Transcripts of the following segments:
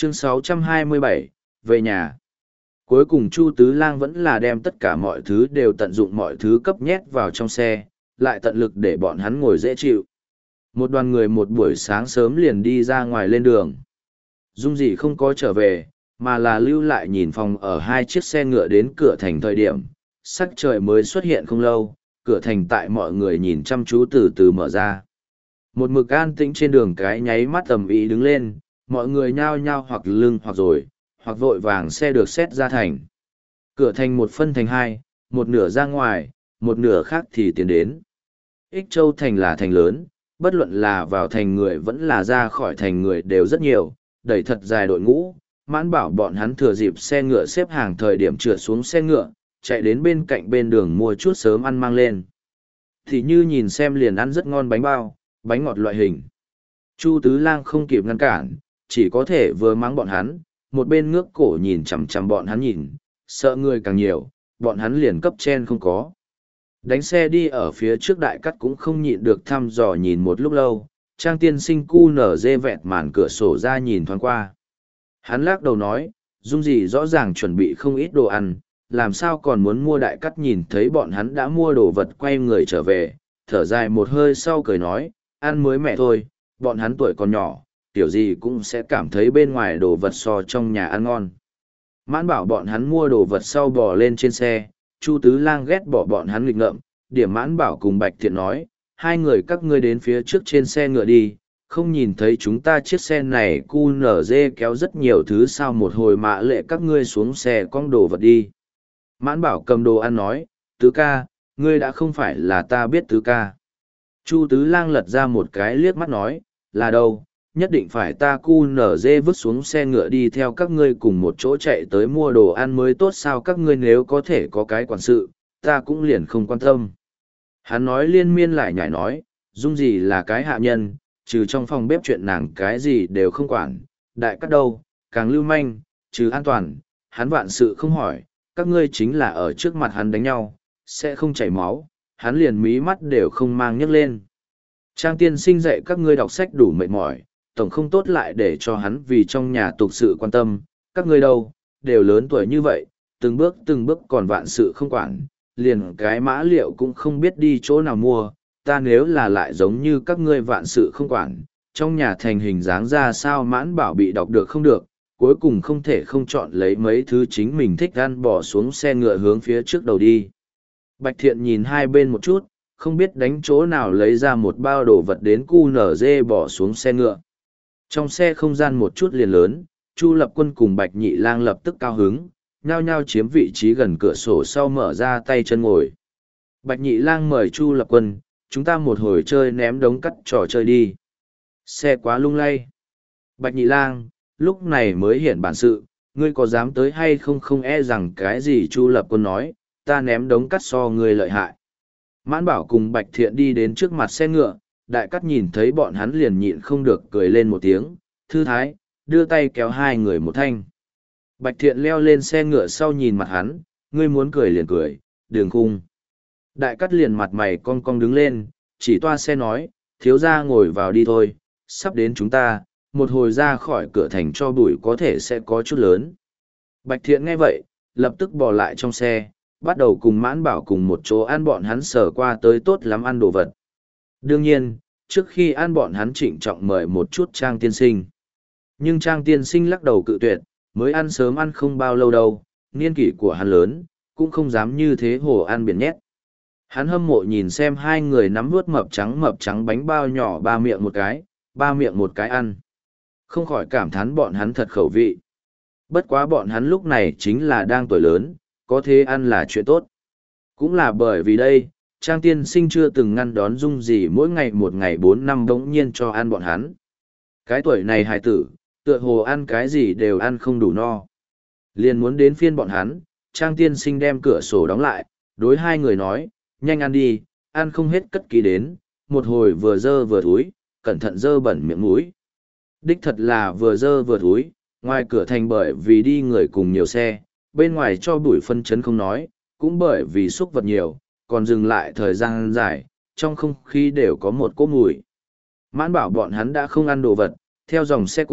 Chương 627, về nhà. Cuối cùng Chu Tứ Lang vẫn là đem tất cả mọi thứ đều tận dụng mọi thứ cấp nhét vào trong xe, lại tận lực để bọn hắn ngồi dễ chịu. Một đoàn người một buổi sáng sớm liền đi ra ngoài lên đường. Dung Dị không có trở về, mà là lưu lại nhìn phòng ở hai chiếc xe ngựa đến cửa thành thời điểm. Sắc trời mới xuất hiện không lâu, cửa thành tại mọi người nhìn chăm chú từ từ mở ra. Một mực an tĩnh trên đường cái nháy mắt ầm ĩ đứng lên, mọi người nhao nhao hoặc lưng hoặc rồi, hoặc vội vàng xe được xét ra thành. Cửa thành một phân thành hai, một nửa ra ngoài, một nửa khác thì tiến đến. Ích Châu thành là thành lớn, bất luận là vào thành người vẫn là ra khỏi thành người đều rất nhiều, đẩy thật dài đội ngũ. Mãn Bảo bọn hắn thừa dịp xe ngựa xếp hàng thời điểm trượt xuống xe ngựa, chạy đến bên cạnh bên đường mua chút sớm ăn mang lên. Thì như nhìn xem liền ăn rất ngon bánh bao, bánh ngọt loại hình. Chu Tứ Lang không kịp ngăn cản, chỉ có thể vừa mắng bọn hắn, một bên ngước cổ nhìn chằm chằm bọn hắn nhìn, sợ người càng nhiều, bọn hắn liền cấp trên không có. Đánh xe đi ở phía trước Đại Cắt cũng không nhịn được thăm dò nhìn một lúc lâu, Trang Tiên Sinh cu nở dê vẹt màn cửa sổ ra nhìn thoáng qua. Hắn lắc đầu nói, Dung Dị rõ ràng chuẩn bị không ít đồ ăn, làm sao còn muốn mua. Đại Cắt nhìn thấy bọn hắn đã mua đồ vật quay người trở về, thở dài một hơi sau cười nói, ăn mới mẹ thôi, bọn hắn tuổi còn nhỏ, tiểu gì cũng sẽ cảm thấy bên ngoài đồ vật so trong nhà ăn ngon. Mãn Bảo bọn hắn mua đồ vật sau bò lên trên xe, Chu Tứ Lang ghét bỏ bọn hắn nghịch ngợm, điểm Mãn Bảo cùng Bạch Thiện nói, hai người các ngươi đến phía trước trên xe ngựa đi, không nhìn thấy chúng ta chiếc xe này cu nở dê kéo rất nhiều thứ sao, một hồi mạ lệ các ngươi xuống xe cong đồ vật đi. Mãn Bảo cầm đồ ăn nói, Tứ ca, ngươi đã không phải là ta biết Tứ ca. Chu Tứ Lang lật ra một cái liếc mắt nói, là đâu, nhất định phải ta cu nở dê vứt xuống xe ngựa đi theo các ngươi cùng một chỗ chạy tới mua đồ ăn mới tốt sao, các ngươi nếu có thể có cái quản sự, ta cũng liền không quan tâm. Hắn nói liên miên lại nhảy nói, Dung Dị là cái hạ nhân, trừ trong phòng bếp chuyện nàng cái gì đều không quản, Đại Cắt đâu, càng lưu manh, trừ an toàn, hắn vạn sự không hỏi, các ngươi chính là ở trước mặt hắn đánh nhau, sẽ không chảy máu, hắn liền mí mắt đều không mang nhấc lên. Trang Tiên Sinh dạy các ngươi đọc sách đủ mệt mỏi, tổng không tốt lại để cho hắn vì trong nhà tục sự quan tâm, các ngươi đâu, đều lớn tuổi như vậy, từng bước còn vạn sự không quản, liền cái mã liệu cũng không biết đi chỗ nào mua, ta nếu là lại giống như các ngươi vạn sự không quản, trong nhà thành hình dáng ra sao. Mãn Bảo bị đọc được không được, cuối cùng không thể không chọn lấy mấy thứ chính mình thích ăn bỏ xuống xe ngựa hướng phía trước đầu đi. Bạch Thiện nhìn hai bên một chút, không biết đánh chỗ nào lấy ra một bao đồ vật đến cu nở dê bỏ xuống xe ngựa. Trong xe không gian một chút liền lớn, Chu Lập Quân cùng Bạch Nhị Lang lập tức cao hứng, nhao nhao chiếm vị trí gần cửa sổ sau mở ra tay chân ngồi. Bạch Nhị Lang mời Chu Lập Quân, chúng ta một hồi chơi ném đống cắt trò chơi đi. Xe quá lung lay. Bạch Nhị Lang, lúc này mới hiện bản sự, ngươi có dám tới hay không, không e rằng cái gì. Chu Lập Quân nói, ta ném đống cắt so ngươi lợi hại. Mãn Bảo cùng Bạch Thiện đi đến trước mặt xe ngựa, Đại Cắt nhìn thấy bọn hắn liền nhịn không được cười lên một tiếng, thư thái, đưa tay kéo hai người một thanh. Bạch Thiện leo lên xe ngựa sau nhìn mặt hắn, ngươi muốn cười liền cười, đường khung. Đại Cắt liền mặt mày cong cong đứng lên, chỉ toa xe nói, thiếu gia ngồi vào đi thôi, sắp đến chúng ta, một hồi ra khỏi cửa thành cho bụi có thể sẽ có chút lớn. Bạch Thiện nghe vậy, lập tức bỏ lại trong xe, bắt đầu cùng Mãn Bảo cùng một chỗ ăn. Bọn hắn sở qua tới tốt lắm ăn đồ vật. Đương nhiên, trước khi ăn bọn hắn trịnh trọng mời một chút Trang Tiên Sinh. Nhưng Trang Tiên Sinh lắc đầu cự tuyệt, mới ăn sớm ăn không bao lâu đâu, niên kỷ của hắn lớn, cũng không dám như thế hồ ăn biển nhét. Hắn hâm mộ nhìn xem hai người nắm vuốt mập trắng bánh bao nhỏ ba miệng một cái ăn. Không khỏi cảm thán bọn hắn thật khẩu vị. Bất quá bọn hắn lúc này chính là đang tuổi lớn, có thế ăn là chuyện tốt. Cũng là bởi vì đây, Trang Tiên Sinh chưa từng ngăn đón Dung Dị mỗi ngày một ngày 4 năm bỗng nhiên cho ăn bọn hắn. Cái tuổi này hài tử, tựa hồ ăn cái gì đều ăn không đủ no. Liền muốn đến phiên bọn hắn, Trang Tiên Sinh đem cửa sổ đóng lại, đối hai người nói, nhanh ăn đi, ăn không hết cất kỹ đến, một hồi vừa dơ vừa thúi, cẩn thận dơ bẩn miệng mũi. Đích thật là vừa dơ vừa thúi, ngoài cửa thành bởi vì đi người cùng nhiều xe, bên ngoài cho bụi phân chấn không nói, cũng bởi vì xúc vật nhiều, còn dừng lại thời gian dài, trong không khí đều có một cỗ mùi. Mãn Bảo bọn hắn đã không ăn đồ vật, theo dòng xe cộ,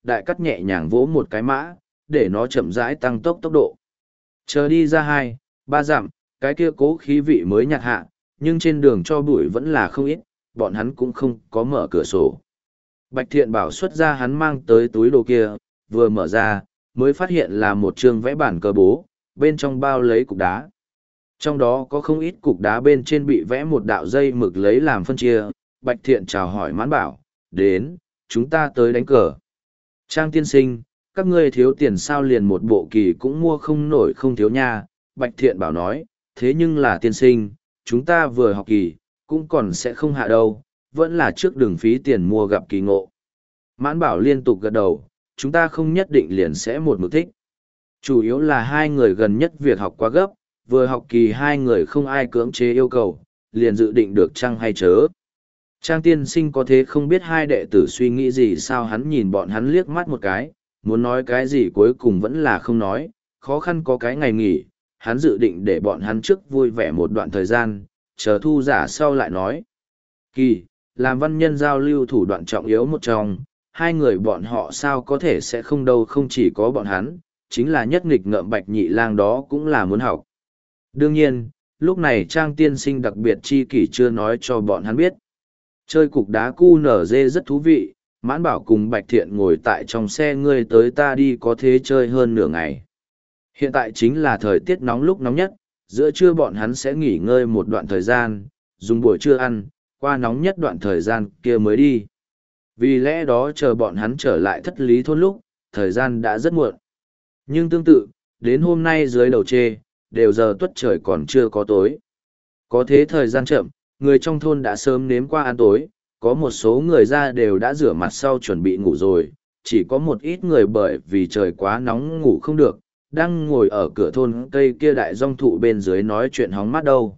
đại cắt nhẹ nhàng vỗ một cái mã, để nó chậm rãi tăng tốc độ. Chờ đi ra 2-3 dặm, cái kia cố khí vị mới nhạt hạ, nhưng trên đường cho bụi vẫn là không ít, bọn hắn cũng không có mở cửa sổ. Bạch Thiện Bảo xuất ra hắn mang tới túi đồ kia, vừa mở ra, mới phát hiện là một chương vẽ bản cờ bố, bên trong bao lấy cục đá. Trong đó có không ít cục đá bên trên bị vẽ một đạo dây mực lấy làm phân chia. Bạch Thiện chào hỏi Mãn Bảo, đến, chúng ta tới đánh cờ. Trang tiên sinh, các ngươi thiếu tiền sao liền một bộ kỳ cũng mua không nổi không thiếu nha. Bạch Thiện Bảo nói, thế nhưng là tiên sinh, chúng ta vừa học kỳ, cũng còn sẽ không hạ đâu, vẫn là trước đường phí tiền mua gặp kỳ ngộ. Mãn Bảo liên tục gật đầu, chúng ta không nhất định liền sẽ một mực thích. Chủ yếu là hai người gần nhất việc học quá gấp, vừa học kỳ hai người không ai cưỡng chế yêu cầu, liền dự định được chăng hay chớ. Trang tiên sinh có thế không biết hai đệ tử suy nghĩ gì sao, hắn nhìn bọn hắn liếc mắt một cái, muốn nói cái gì cuối cùng vẫn là không nói, khó khăn có cái ngày nghỉ, hắn dự định để bọn hắn trước vui vẻ một đoạn thời gian, chờ thu giả sau lại nói. Kỳ, làm văn nhân giao lưu thủ đoạn trọng yếu một trong, hai người bọn họ sao có thể sẽ không đâu, không chỉ có bọn hắn, chính là nhất nghịch ngợm Bạch Nhị Lang đó cũng là muốn học. Đương nhiên, lúc này Trang tiên sinh đặc biệt chi kỷ chưa nói cho bọn hắn biết. Chơi cục đá QNZ rất thú vị, Mãn Bảo cùng Bạch Thiện ngồi tại trong xe ngươi tới ta đi có thế chơi hơn nửa ngày. Hiện tại chính là thời tiết nóng lúc nóng nhất, giữa trưa bọn hắn sẽ nghỉ ngơi một đoạn thời gian, dùng buổi trưa ăn, qua nóng nhất đoạn thời gian kia mới đi. Vì lẽ đó chờ bọn hắn trở lại Thất Lý thôn lúc, thời gian đã rất muộn. Nhưng tương tự, đến hôm nay dưới đầu trê, đều giờ tuất trời còn chưa có tối. Có thế thời gian chậm, người trong thôn đã sớm nếm qua ăn tối, có một số người ra đều đã rửa mặt sau chuẩn bị ngủ rồi, chỉ có một ít người bởi vì trời quá nóng ngủ không được, đang ngồi ở cửa thôn cây kia đại dong thụ bên dưới nói chuyện hóng mát đâu.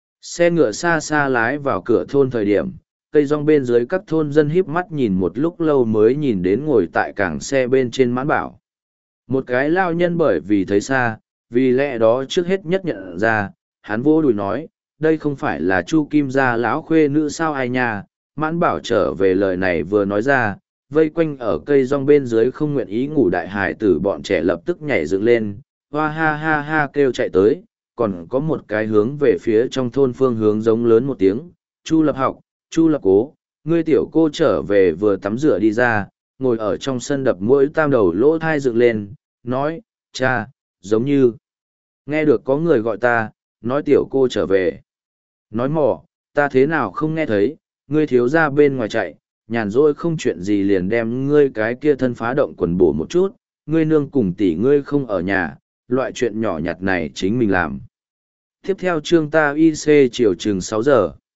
Xe ngựa xa xa lái vào cửa thôn thời điểm, cây rong bên dưới các thôn dân híp mắt nhìn một lúc lâu mới nhìn đến ngồi tại cảng xe bên trên Mãn Bảo. Một cái lao nhân bởi vì thấy xa, vì lẽ đó trước hết nhất nhận ra, hắn vô đùi nói, đây không phải là Chu Kim gia lão khuê nữ sao ai nha. Mãn Bảo trở về lời này vừa nói ra, vây quanh ở cây rong bên dưới không nguyện ý ngủ đại hải tử bọn trẻ lập tức nhảy dựng lên, hoa ha ha ha kêu chạy tới, còn có một cái hướng về phía trong thôn phương hướng giống lớn một tiếng, Chu Lập Học, Chu Lập Cố, ngươi tiểu cô trở về vừa tắm rửa đi ra, ngồi ở trong sân đập mũi tam đầu lỗ thai dựng lên, nói, cha, giống như, nghe được có người gọi ta, nói tiểu cô trở về. Nói mỏ, ta thế nào không nghe thấy, ngươi thiếu ra bên ngoài chạy, nhàn rỗi không chuyện gì liền đem ngươi cái kia thân phá động quần bổ một chút, ngươi nương cùng tỷ ngươi không ở nhà, loại chuyện nhỏ nhặt này chính mình làm. Tiếp theo chương ta IC chiều chừng 6 giờ.